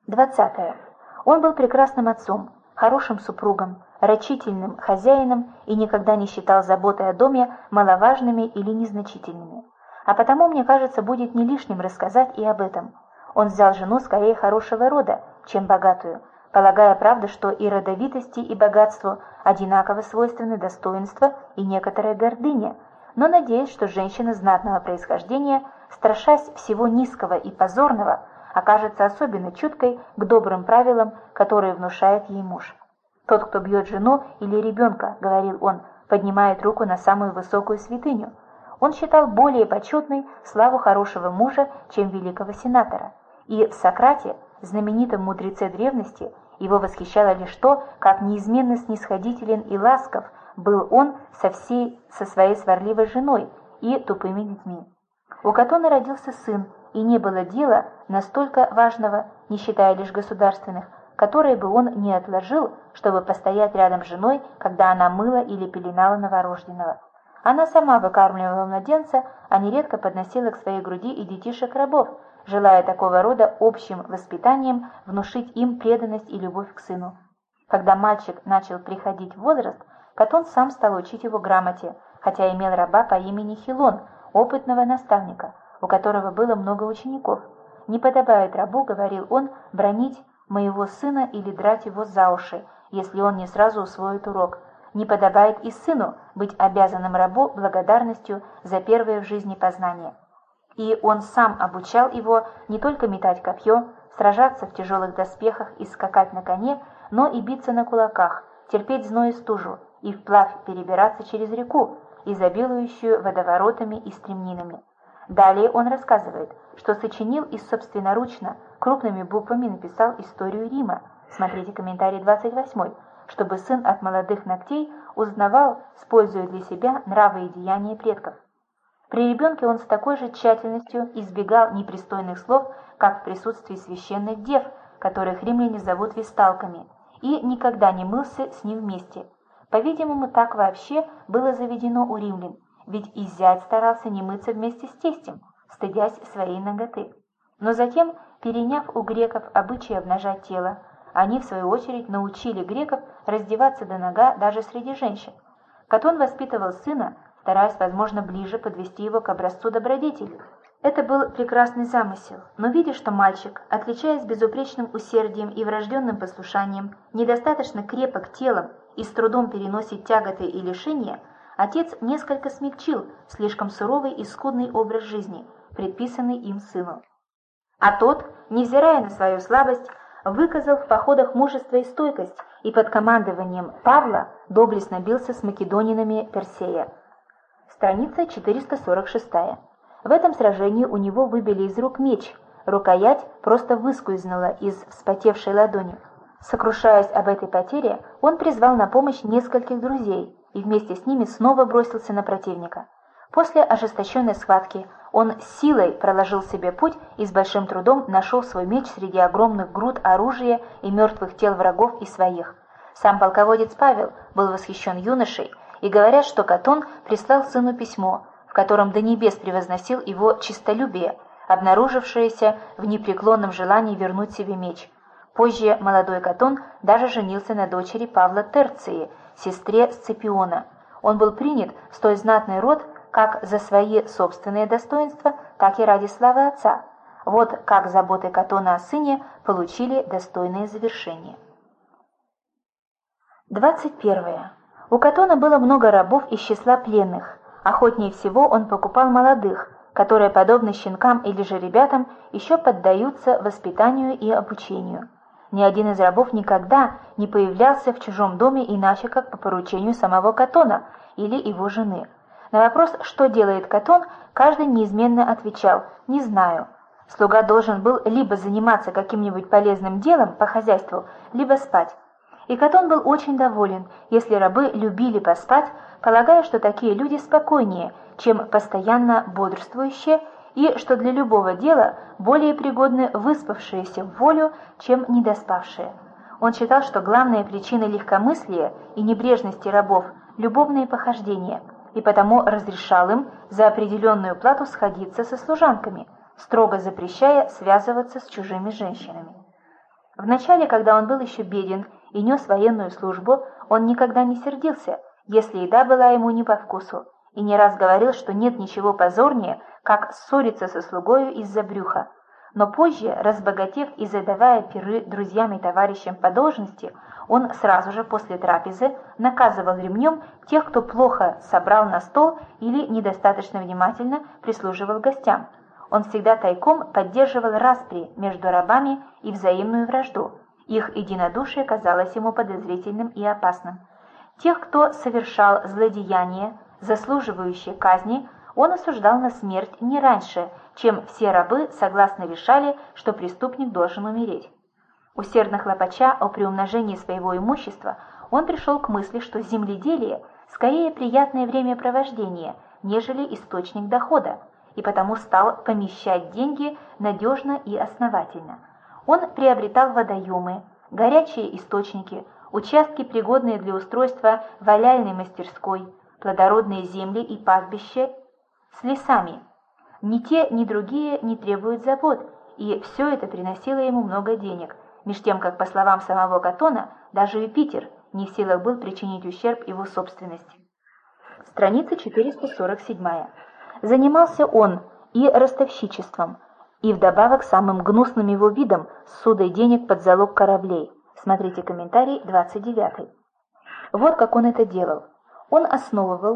20. Он был прекрасным отцом, хорошим супругом, рачительным хозяином и никогда не считал заботы о доме маловажными или незначительными. А потому, мне кажется, будет не лишним рассказать и об этом. Он взял жену скорее хорошего рода, чем богатую, полагая, правда, что и родовитости, и богатству одинаково свойственны достоинство и некоторая гордыня, но надеясь, что женщина знатного происхождения, страшась всего низкого и позорного, окажется особенно чуткой к добрым правилам, которые внушает ей муж. «Тот, кто бьет жену или ребенка, — говорил он, — поднимает руку на самую высокую святыню». Он считал более почетной славу хорошего мужа, чем великого сенатора. И в Сократе, знаменитом мудреце древности, его восхищало лишь то, как неизменно снисходителен и ласков был он со своей сварливой женой и тупыми детьми. У Катона родился сын, и не было дела настолько важного, не считая лишь государственных, которое бы он не отложил, чтобы постоять рядом с женой, когда она мыла или пеленала новорожденного. Она сама выкармливала младенца, а нередко подносила к своей груди и детишек-рабов, желая такого рода общим воспитанием внушить им преданность и любовь к сыну. Когда мальчик начал приходить в возраст, Катон сам стал учить его грамоте, хотя имел раба по имени Хилон, опытного наставника, у которого было много учеников. «Не подобает рабу, — говорил он, — бранить моего сына или драть его за уши, если он не сразу усвоит урок. Не подобает и сыну быть обязанным рабу благодарностью за первое в жизни познание». И он сам обучал его не только метать копье, сражаться в тяжелых доспехах и скакать на коне, но и биться на кулаках, терпеть зной и стужу, и вплавь перебираться через реку, изобилующую водоворотами и стремнинами. Далее он рассказывает, что сочинил и собственноручно крупными буквами написал историю Рима, смотрите комментарий 28, чтобы сын от молодых ногтей узнавал, используя для себя нравы и деяния предков. При ребенке он с такой же тщательностью избегал непристойных слов, как в присутствии священных дев, которых римляне зовут весталками, и никогда не мылся с ним вместе. По-видимому, так вообще было заведено у римлян, ведь и зять старался не мыться вместе с тестем, стыдясь своей наготы. Но затем, переняв у греков обычай обнажать тело, они, в свою очередь, научили греков раздеваться до нога даже среди женщин. Катон воспитывал сына, стараясь, возможно, ближе подвести его к образцу добродетели. Это был прекрасный замысел, но видя, что мальчик, отличаясь безупречным усердием и врожденным послушанием, недостаточно крепок телом и с трудом переносит тяготы и лишения, отец несколько смягчил слишком суровый и скудный образ жизни, предписанный им сыну. А тот, невзирая на свою слабость, выказал в походах мужество и стойкость, и под командованием Павла доблестно бился с македонинами Персея. Страница 446. В этом сражении у него выбили из рук меч, рукоять просто выскользнула из вспотевшей ладони. Сокрушаясь об этой потере, он призвал на помощь нескольких друзей и вместе с ними снова бросился на противника. После ожесточенной схватки он силой проложил себе путь и с большим трудом нашел свой меч среди огромных груд оружия и мертвых тел врагов и своих. Сам полководец Павел был восхищен юношей, и говорят, что Катон прислал сыну письмо, в котором до небес превозносил его честолюбие, обнаружившееся в непреклонном желании вернуть себе меч. Позже молодой Катон даже женился на дочери Павла Терции, сестре Сципиона. Он был принят в столь знатный род как за свои собственные достоинства, так и ради славы отца. Вот как заботы Катона о сыне получили достойное завершение. 21. У Катона было много рабов из числа пленных. Охотнее всего он покупал молодых, которые, подобно щенкам или же ребятам, еще поддаются воспитанию и обучению. Ни один из рабов никогда не появлялся в чужом доме иначе, как по поручению самого Катона или его жены. На вопрос, что делает Катон, каждый неизменно отвечал «не знаю». Слуга должен был либо заниматься каким-нибудь полезным делом по хозяйству, либо спать. И Катон был очень доволен, если рабы любили поспать, полагая, что такие люди спокойнее, чем постоянно бодрствующие, и что для любого дела более пригодны выспавшиеся в волю, чем недоспавшие. Он считал, что главная причина легкомыслия и небрежности рабов – любовные похождения, и потому разрешал им за определенную плату сходиться со служанками, строго запрещая связываться с чужими женщинами. Вначале, когда он был еще беден и нес военную службу, он никогда не сердился, если еда была ему не по вкусу, и не раз говорил, что нет ничего позорнее, как ссориться со слугою из-за брюха. Но позже, разбогатев и задавая пиры друзьям и товарищам по должности, он сразу же после трапезы наказывал ремнем тех, кто плохо собрал на стол или недостаточно внимательно прислуживал гостям. Он всегда тайком поддерживал распри между рабами и взаимную вражду. Их единодушие казалось ему подозрительным и опасным. Тех, кто совершал злодеяния, заслуживающие казни, он осуждал на смерть не раньше, чем все рабы согласно решали, что преступник должен умереть. Усердно хлопача о приумножении своего имущества, он пришел к мысли, что земледелие скорее приятное времяпровождение, нежели источник дохода, и потому стал помещать деньги надежно и основательно. Он приобретал водоемы, горячие источники, участки, пригодные для устройства валяльной мастерской, плодородные земли и пастбища с лесами. Ни те, ни другие не требуют забот, и все это приносило ему много денег, меж тем, как, по словам самого Катона, даже Юпитер не в силах был причинить ущерб его собственности. Страница 447. Занимался он и ростовщичеством, и вдобавок самым гнусным его видом ссудой денег под залог кораблей. Смотрите комментарий 29. Вот как он это делал. Он основывал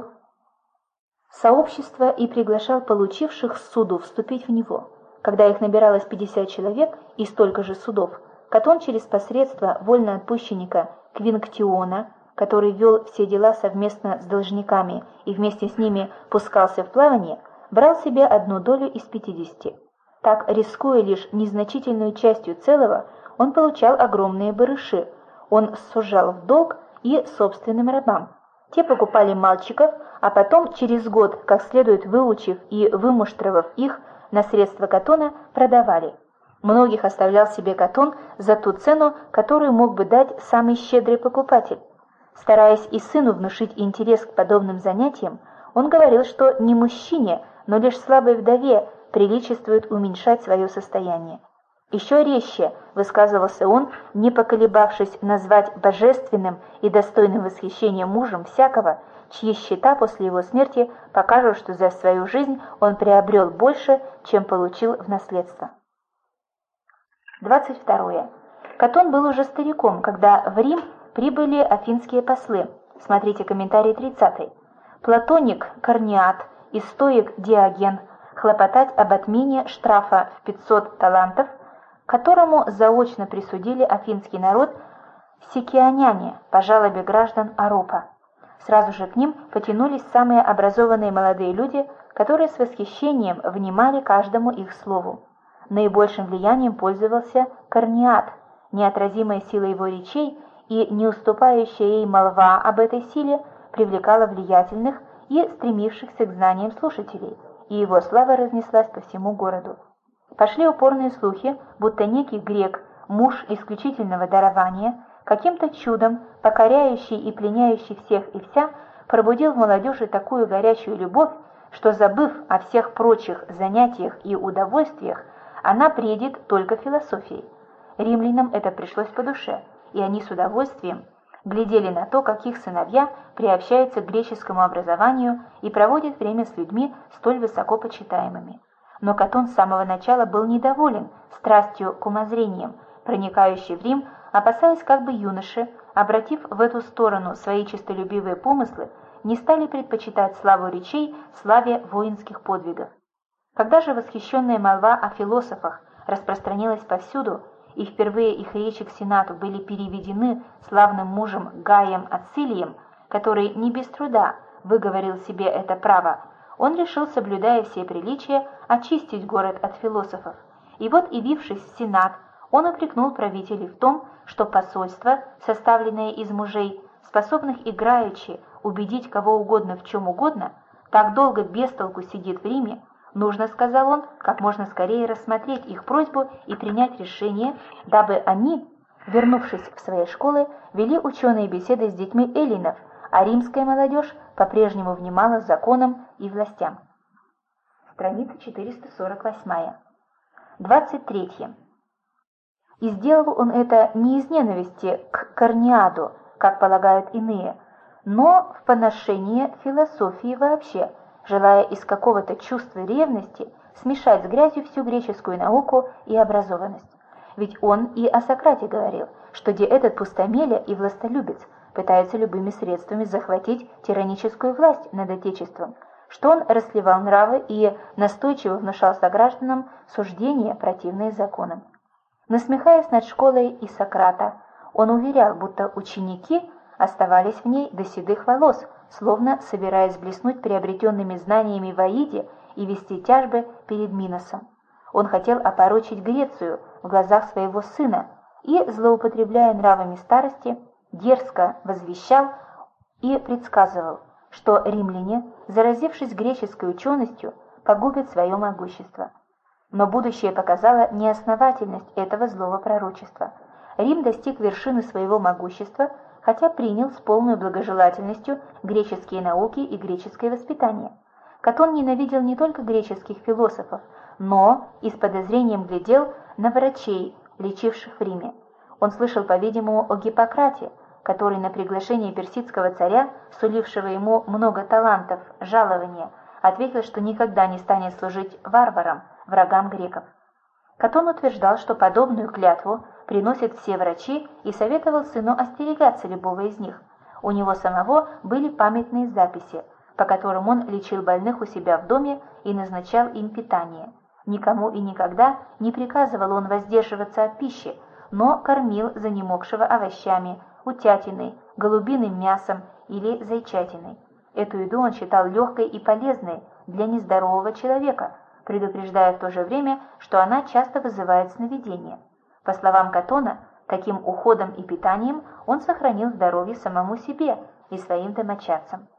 сообщество и приглашал получивших суду вступить в него. Когда их набиралось 50 человек и столько же судов, Катон через посредство вольноотпущенника Квинктиона, который вел все дела совместно с должниками и вместе с ними пускался в плавание, брал себе одну долю из 50. Так, рискуя лишь незначительную частью целого, он получал огромные барыши. Он сужал в долг и собственным рабам. Те покупали мальчиков, а потом, через год, как следует выучив и вымуштровав их, на средства Катона продавали. Многих оставлял себе Катон за ту цену, которую мог бы дать самый щедрый покупатель. Стараясь и сыну внушить интерес к подобным занятиям, он говорил, что не мужчине, но лишь слабой вдове приличествует уменьшать свое состояние. Еще резче высказывался он, не поколебавшись назвать божественным и достойным восхищения мужем всякого, чьи счета после его смерти покажут, что за свою жизнь он приобрел больше, чем получил в наследство. 22. Катон был уже стариком, когда в Рим прибыли афинские послы. Смотрите комментарий 30. Платоник Корниат и стоик Диоген хлопотать об отмене штрафа в 500 талантов, которому заочно присудили афинский народ сикионяне по жалобе граждан Аропа. Сразу же к ним потянулись самые образованные молодые люди, которые с восхищением внимали каждому их слову. Наибольшим влиянием пользовался Корниат, неотразимая сила его речей и не уступающая ей молва об этой силе привлекала влиятельных и стремившихся к знаниям слушателей, и его слава разнеслась по всему городу. Пошли упорные слухи, будто некий грек, муж исключительного дарования, каким-то чудом, покоряющий и пленяющий всех и вся, пробудил в молодежи такую горячую любовь, что, забыв о всех прочих занятиях и удовольствиях, она бредит только философией. Римлянам это пришлось по душе, и они с удовольствием глядели на то, как их сыновья приобщаются к греческому образованию и проводят время с людьми столь высоко почитаемыми. Но Катон с самого начала был недоволен страстью к умозрениям, проникающей в Рим, опасаясь, как бы юноши, обратив в эту сторону свои честолюбивые помыслы, не стали предпочитать славу речей славе воинских подвигов. Когда же восхищенная молва о философах распространилась повсюду, и впервые их речи к Сенату были переведены славным мужем Гаем Ацилием, который не без труда выговорил себе это право, он решил, соблюдая все приличия, очистить город от философов. И вот, явившись в Сенат, он упрекнул правителей в том, что посольство, составленное из мужей, способных играючи убедить кого угодно в чем угодно, так долго без толку сидит в Риме. Нужно, сказал он, как можно скорее рассмотреть их просьбу и принять решение, дабы они, вернувшись в свои школы, вели ученые беседы с детьми эллинов, а римская молодежь по-прежнему внимала законам и властям. Страница 448. 23. И сделал он это не из ненависти к Корниаду, как полагают иные, но в поношение философии вообще, желая из какого-то чувства ревности смешать с грязью всю греческую науку и образованность. Ведь он и о Сократе говорил, что где этот пустомеля и властолюбец пытается любыми средствами захватить тираническую власть над Отечеством, что он расливал нравы и настойчиво внушал согражданам суждения, противные законам. Насмехаясь над школой и Сократа, он уверял, будто ученики оставались в ней до седых волос, словно собираясь блеснуть приобретенными знаниями в Аиде и вести тяжбы перед Миносом. Он хотел опорочить Грецию в глазах своего сына и, злоупотребляя нравами старости, дерзко возвещал и предсказывал, что римляне, заразившись греческой ученостью, погубят свое могущество. Но будущее показало неосновательность этого злого пророчества. Рим достиг вершины своего могущества, хотя принял с полной благожелательностью греческие науки и греческое воспитание. Катон ненавидел не только греческих философов, но и с подозрением глядел на врачей, лечивших в Риме. Он слышал, по-видимому, о Гиппократе, который на приглашение персидского царя, сулившего ему много талантов, жалования, ответил, что никогда не станет служить варварам, врагам греков. Катон утверждал, что подобную клятву приносят все врачи, и советовал сыну остерегаться любого из них. У него самого были памятные записи, по которым он лечил больных у себя в доме и назначал им питание. Никому и никогда не приказывал он воздерживаться от пищи, но кормил занемогшего овощами, утятиной, голубиным мясом или зайчатиной. Эту еду он считал легкой и полезной для нездорового человека, предупреждая в то же время, что она часто вызывает сновидения. По словам Катона, таким уходом и питанием он сохранил здоровье самому себе и своим домочадцам.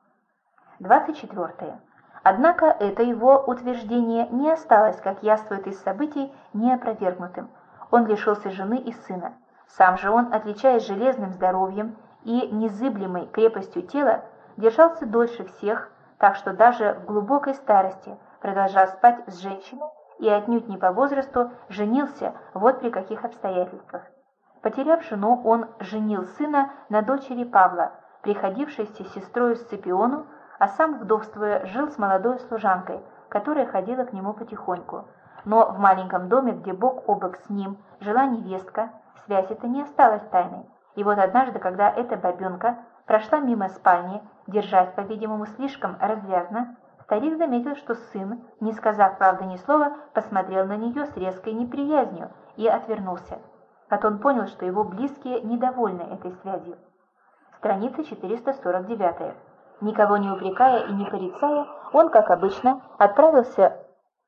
24. Однако это его утверждение не осталось, как яствует из событий, неопровергнутым. Он лишился жены и сына. Сам же он, отличаясь железным здоровьем и незыблемой крепостью тела, держался дольше всех, так что даже в глубокой старости продолжал спать с женщиной и отнюдь не по возрасту женился вот при каких обстоятельствах. Потеряв жену, он женил сына на дочери Павла, приходившейся сестрою Сципиону, а сам, вдовствуя, жил с молодой служанкой, которая ходила к нему потихоньку. Но в маленьком доме, где бок о бок с ним жила невестка, связь эта не осталась тайной. И вот однажды, когда эта бабенка прошла мимо спальни, держась, по-видимому, слишком развязно, старик заметил, что сын, не сказав, правда, ни слова, посмотрел на нее с резкой неприязнью и отвернулся. Катон понял, что его близкие недовольны этой связью. Страница 449. Никого не упрекая и не порицая, он, как обычно, отправился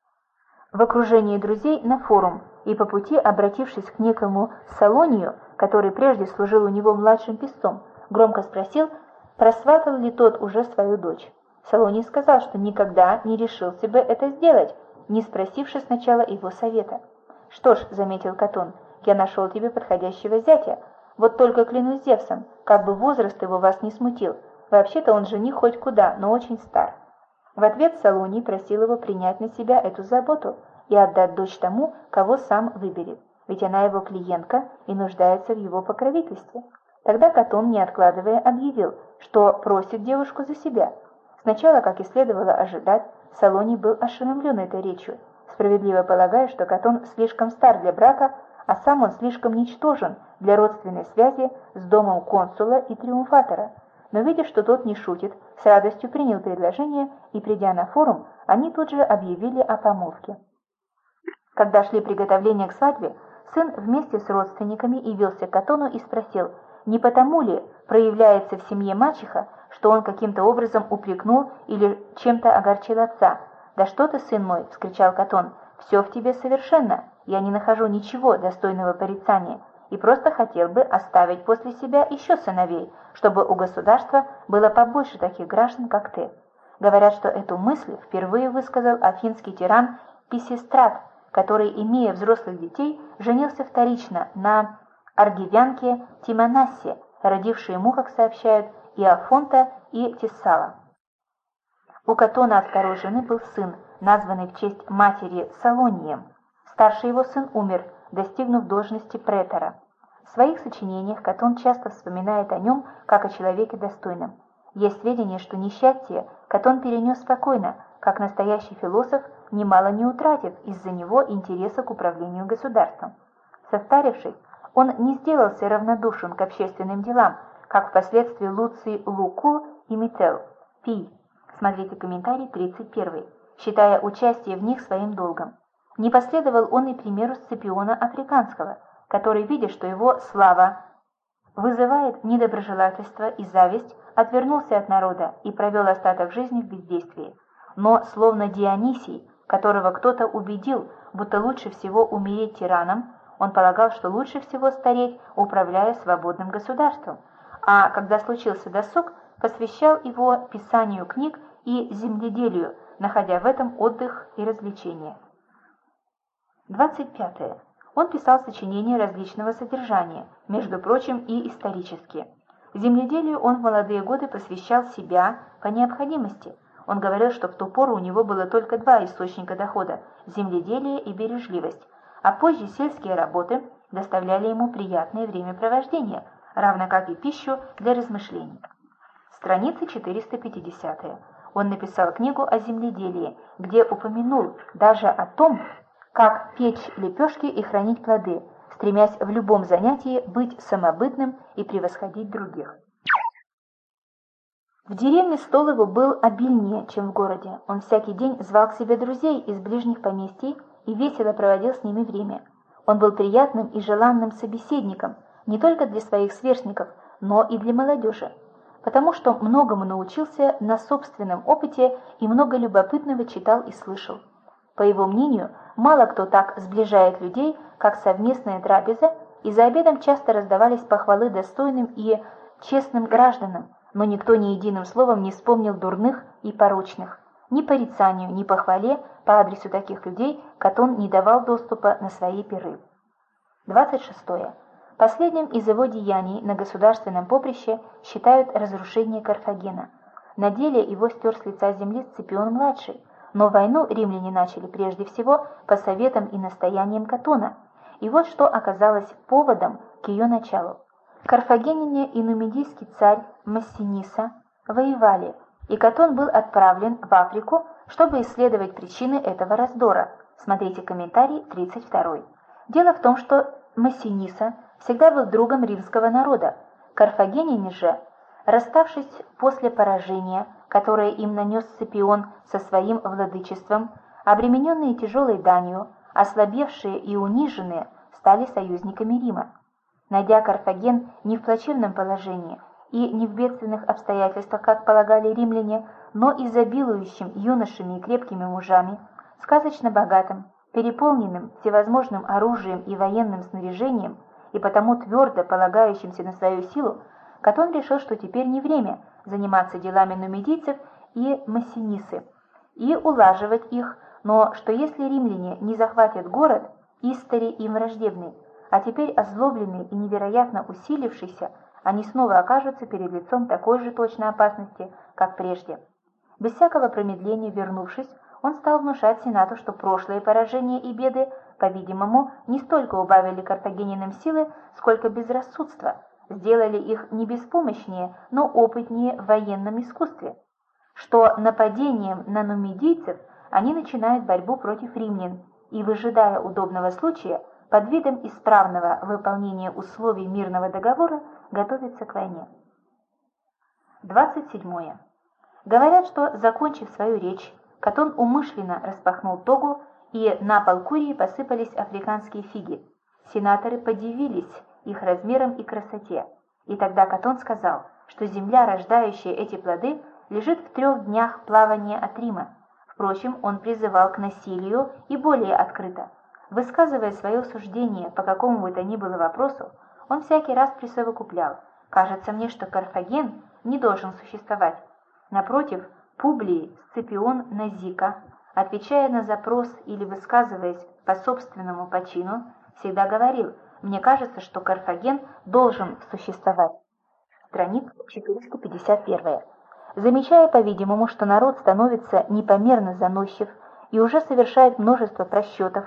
в окружении друзей на форум и по пути, обратившись к некому Салонию, который прежде служил у него младшим писцом, громко спросил, просватал ли тот уже свою дочь. Салоний сказал, что никогда не решился бы это сделать, не спросивши сначала его совета. «Что ж», — заметил Катон, — «я нашел тебе подходящего зятя. Вот только клянусь Зевсом, как бы возраст его вас не смутил. Вообще-то он жених хоть куда, но очень стар». В ответ Салоний просил его принять на себя эту заботу и отдать дочь тому, кого сам выберет, ведь она его клиентка и нуждается в его покровительстве. Тогда Катон, не откладывая, объявил, что просит девушку за себя. Сначала, как и следовало ожидать, Салоний был ошеломлен этой речью, справедливо полагая, что Катон слишком стар для брака, а сам он слишком ничтожен для родственной связи с домом консула и триумфатора. Но, видя, что тот не шутит, с радостью принял предложение, и, придя на форум, они тут же объявили о помолвке. Когда шли приготовления к свадьбе, сын вместе с родственниками явился к Катону и спросил, не потому ли проявляется в семье мачеха, что он каким-то образом упрекнул или чем-то огорчил отца. «Да что ты, сын мой!» — вскричал Катон. «Все в тебе совершенно. Я не нахожу ничего достойного порицания и просто хотел бы оставить после себя еще сыновей, чтобы у государства было побольше таких граждан, как ты». Говорят, что эту мысль впервые высказал афинский тиран Писистрат, который, имея взрослых детей, женился вторично на аргивянке Тимонассе, родившей ему, как сообщают, Иофонта и Тессала. У Катона от второй жены был сын, названный в честь матери Салонием. Старший его сын умер, достигнув должности претора. В своих сочинениях Катон часто вспоминает о нем как о человеке достойном. Есть сведения, что несчастье Катон перенес спокойно, как настоящий философ, немало не утратив из-за него интереса к управлению государством. Состарившись, он не сделался равнодушен к общественным делам, как впоследствии Луций Лукул и Мител, Пий, смотрите комментарий 31, считая участие в них своим долгом. Не последовал он и примеру Сципиона Африканского, который, видя, что его слава вызывает недоброжелательство и зависть, отвернулся от народа и провел остаток жизни в бездействии. Но, словно Дионисий, которого кто-то убедил, будто лучше всего умереть тираном, он полагал, что лучше всего стареть, управляя свободным государством, а когда случился досуг, посвящал его писанию книг и земледелию, находя в этом отдых и развлечение. 25. Он писал сочинения различного содержания, между прочим и исторические. Земледелию он в молодые годы посвящал себя по необходимости. Он говорил, что в ту пору у него было только два источника дохода – земледелие и бережливость, а позже сельские работы доставляли ему приятное времяпровождение, равно как и пищу для размышлений. Страница 450. Он написал книгу о земледелии, где упомянул даже о том, как печь лепешки и хранить плоды, стремясь в любом занятии быть самобытным и превосходить других. В деревне стол его был обильнее, чем в городе. Он всякий день звал к себе друзей из ближних поместий и весело проводил с ними время. Он был приятным и желанным собеседником не только для своих сверстников, но и для молодежи, потому что многому научился на собственном опыте и много любопытного читал и слышал. По его мнению, мало кто так сближает людей, как совместная трапеза, и за обедом часто раздавались похвалы достойным и честным гражданам, но никто ни единым словом не вспомнил дурных и порочных. Ни порицанию, ни похвале по адресу таких людей Катон не давал доступа на свои пиры. 26. Последним из его деяний на государственном поприще считают разрушение Карфагена. На деле его стер с лица земли Сципион-младший, но войну римляне начали прежде всего по советам и настояниям Катона, и вот что оказалось поводом к ее началу. Карфагеняне и нумидийский царь Массиниса воевали, и Катон был отправлен в Африку, чтобы исследовать причины этого раздора. Смотрите комментарий 32. Дело в том, что Массиниса всегда был другом римского народа. Карфагеняне же, расставшись после поражения, которое им нанес Сципион со своим владычеством, обремененные тяжелой данью, ослабевшие и униженные, стали союзниками Рима. Найдя Карфаген не в плачевном положении и не в бедственных обстоятельствах, как полагали римляне, но изобилующим юношами и крепкими мужами, сказочно богатым, переполненным всевозможным оружием и военным снаряжением, и потому твердо полагающимся на свою силу, Катон решил, что теперь не время заниматься делами нумидийцев и массинисы и улаживать их, но что если римляне не захватят город, истори им враждебный, а теперь озлобленный и невероятно усилившийся, они снова окажутся перед лицом такой же точной опасности, как прежде. Без всякого промедления вернувшись, он стал внушать Сенату, что прошлые поражения и беды, по-видимому, не столько убавили карфагенянам силы, сколько безрассудства, сделали их не беспомощнее, но опытнее в военном искусстве, что нападением на нумидийцев они начинают борьбу против римлян и, выжидая удобного случая, под видом исправного выполнения условий мирного договора готовятся к войне. 27. Говорят, что, закончив свою речь, Катон умышленно распахнул тогу, и на пол Курии посыпались африканские фиги. Сенаторы подивились их размерам и красоте, и тогда Катон сказал, что земля, рождающая эти плоды, лежит в 3 днях плавания от Рима. Впрочем, он призывал к насилию и более открыто. Высказывая свое суждение по какому бы то ни было вопросу, он всякий раз присовокуплял: «Кажется мне, что Карфаген не должен существовать». Напротив, Публий Сципион Назика, отвечая на запрос или высказываясь по собственному почину, всегда говорил: «Мне кажется, что Карфаген должен существовать». Страница 451. Замечая, по-видимому, что народ становится непомерно заносчив и уже совершает множество просчетов,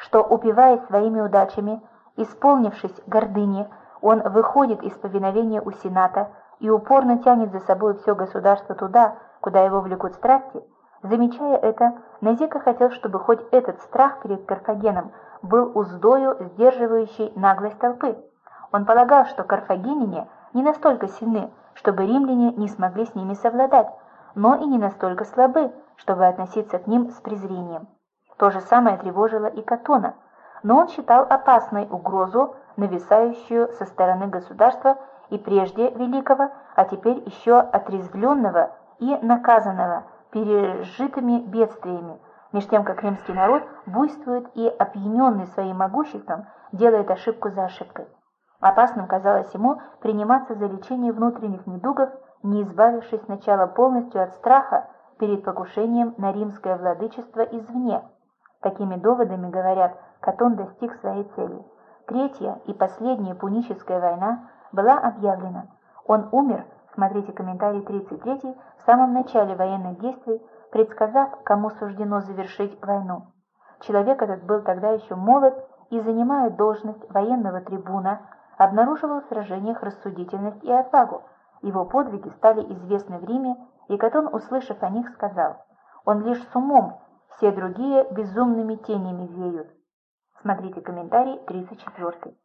что, упиваясь своими удачами, исполнившись гордыни, он выходит из повиновения у Сената и упорно тянет за собой все государство туда, куда его влекут страсти, замечая это, Назика хотел, чтобы хоть этот страх перед Карфагеном был уздою, сдерживающей наглость толпы. Он полагал, что карфагеняне не настолько сильны, чтобы римляне не смогли с ними совладать, но и не настолько слабы, чтобы относиться к ним с презрением. То же самое тревожило и Катона, но он считал опасной угрозу, нависающую со стороны государства и прежде великого, а теперь еще отрезвленного и наказанного пережитыми бедствиями, меж тем как римский народ буйствует и, опьяненный своим могуществом, делает ошибку за ошибкой. Опасным казалось ему приниматься за лечение внутренних недугов, не избавившись сначала полностью от страха перед покушением на римское владычество извне. Такими доводами, говорят, Катон достиг своей цели. Третья и последняя пуническая война была объявлена. Он умер, смотрите комментарий 33, в самом начале военных действий, предсказав, кому суждено завершить войну. Человек этот был тогда еще молод и, занимая должность военного трибуна, обнаруживал в сражениях рассудительность и отвагу. Его подвиги стали известны в Риме, и Катон, услышав о них, сказал: «Он лишь с умом, все другие безумными тенями веют». Смотрите комментарий 34.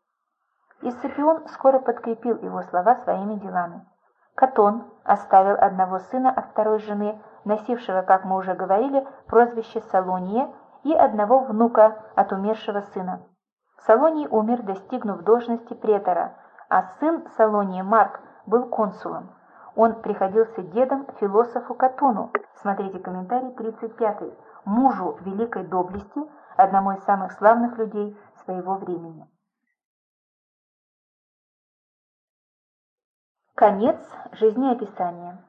И Сципион скоро подкрепил его слова своими делами. Катон оставил одного сына от второй жены, носившего, как мы уже говорили, прозвище Салония, и одного внука от умершего сына. Салоний умер, достигнув должности претора, а сын Салония, Марк, был консулом. Он приходился дедом философу Катону, смотрите комментарий 35, мужу великой доблести, одному из самых славных людей своего времени. Конец жизнеописания.